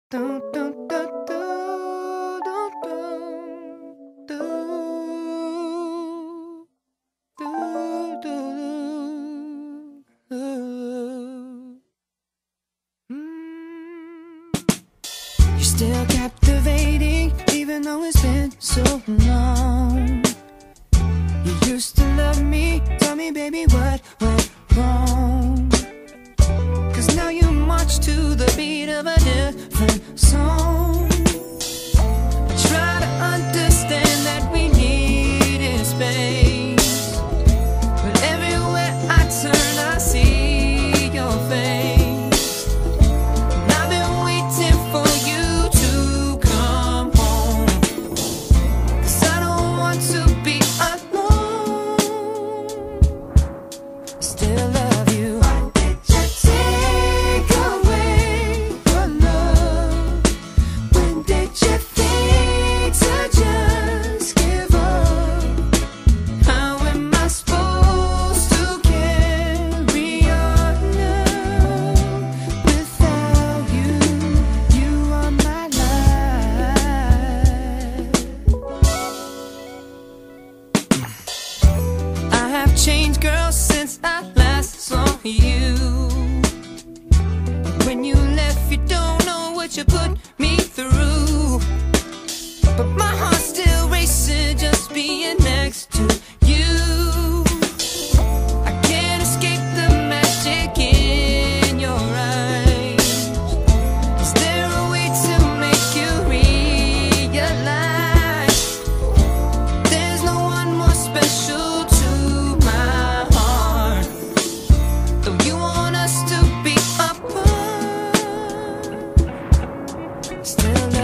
Dun, dun, dun, dun, dun, dun, dun, dun. You're still captivating, even though it's been so long. You used to love me, tell me baby what went wrong. 'Cause now you march to the beat of a different song. I try to understand that we needed space, but everywhere I turn I see your face. And I've been waiting for you to come home, 'cause I don't want to be alone. Still love you. Why did you take away your love? When did you think to just give up? How am I supposed to carry on without you? You are my life. I have changed, girl, since I last saw you. When you left, you don't know what you put me through, but my heart's still racing just being next to you. I can't escape the magic in your eyes. Is there a way to make you realize there's no one more special to my heart? Though you want us to be apart, still